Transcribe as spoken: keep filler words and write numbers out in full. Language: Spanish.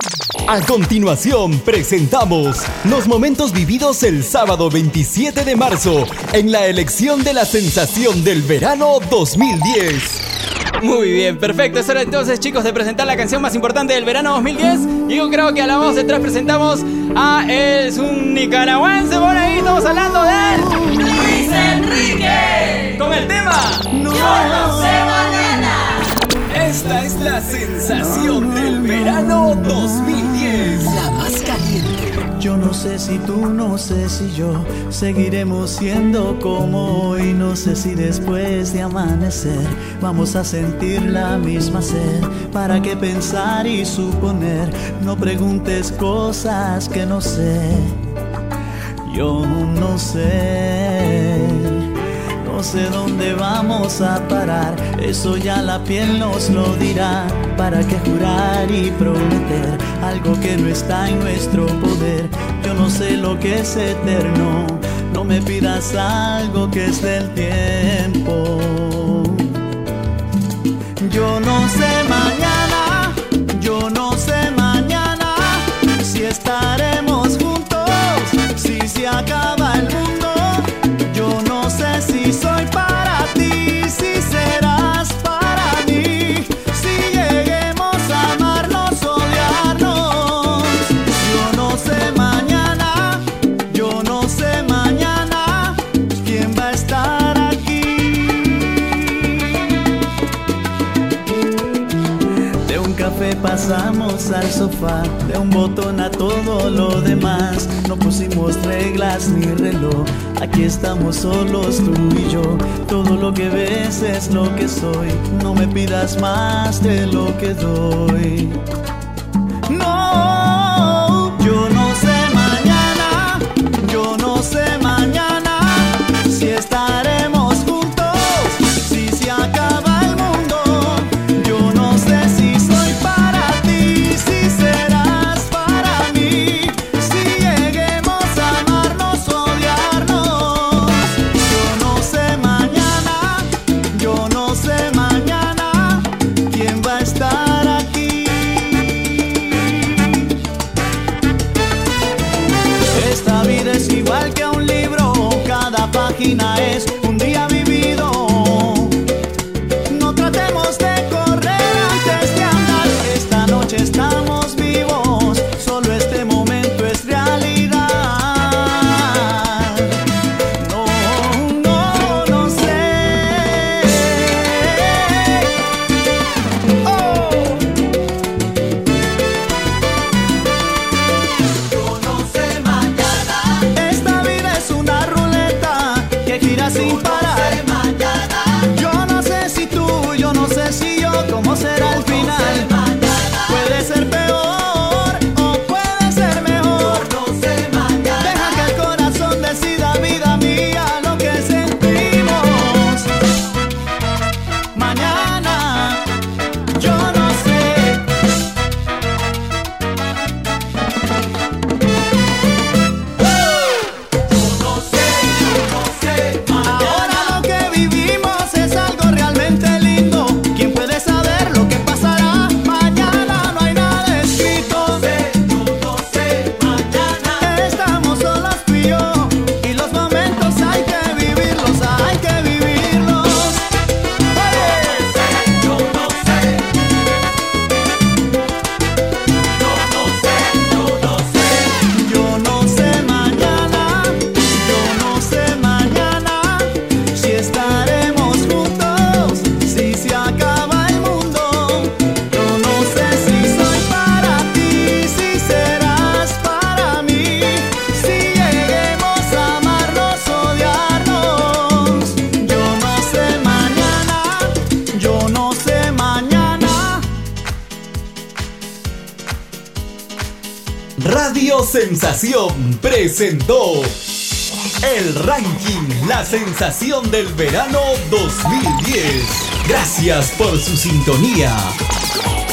A continuación presentamos los momentos vividos el sábado veintisiete de marzo en la elección de la sensación del verano dos mil diez. Muy bien, perfecto. Es hora entonces, chicos, de presentar la canción más importante del verano dos mil diez. Y yo creo que a la voz detrás presentamos a es un nicaragüense. Por ahí estamos hablando de Luis Enrique, con el tema No, yo no sé mañana. Esta es la sensación del verano dos mil diez. La más caliente. Yo no sé si tú, no sé si yo seguiremos siendo como hoy. No sé si después de amanecer vamos a sentir la misma sed. ¿Para qué pensar y suponer? No preguntes cosas que no sé. Yo no sé. No sé dónde vamos a parar, eso ya la piel nos lo dirá. ¿Para qué jurar y prometer algo que no está en nuestro poder? Yo no sé lo que es eterno, no me pidas algo que es del tiempo. Yo no sé mañana, yo no sé mañana si estaremos juntos, si se acaba el mundo. Yo no sé si soy para ti, si serás para mí, si lleguemos a amarnos, odiarnos. Yo no sé mañana, yo no sé mañana quién va a estar aquí. De un café pasamos al sofá, de un botón a todo lo demás. No pusimos reglas ni reloj, aquí estamos solos tú y yo. Todo lo que ves es lo que soy, no me pidas más de lo que doy. No, yo no sé mañana, yo no sé mañana si estaremos juntos, si se acaba el mundo. Yo no sé si soy para ti, si serás para mí, si lleguemos a amarnos, odiarnos. Yo no sé mañana, yo no sé mañana quién va a estar aquí. Esta vida es igual que un libro, cada página es un día vivido. No tratemos de correr antes de andar, esta noche estamos vivos, solo este momento es realidad. No, no, no sé. Oh. Yo no sé mañana. Esta vida es una ruleta que gira sin parar. Yo no sé si tú, yo no sé si yo, cómo será el final. Puede ser peor o puede ser mejor. Deja que el corazón decida, vida mía, lo que sentimos. Mañana, yo no sé. Ahora lo que vivimos es algo realmente lindo. ¿Quién puede saber lo que pasará? Mañana no hay nada escrito. Estamos solos tú y yo, y los momentos hay que vivirlos, hay que vivirlos. Yo no sé mañana, yo no sé mañana si estaremos juntos, si se acaba el mundo. Yo no sé si soy para ti, si serás para mí, si lleguemos a amarnos, odiarnos. Yo no sé mañana, yo no sé mañana. Radio Sensación presentó el ranking La Sensación del Verano dos mil diez. Gracias por su sintonía.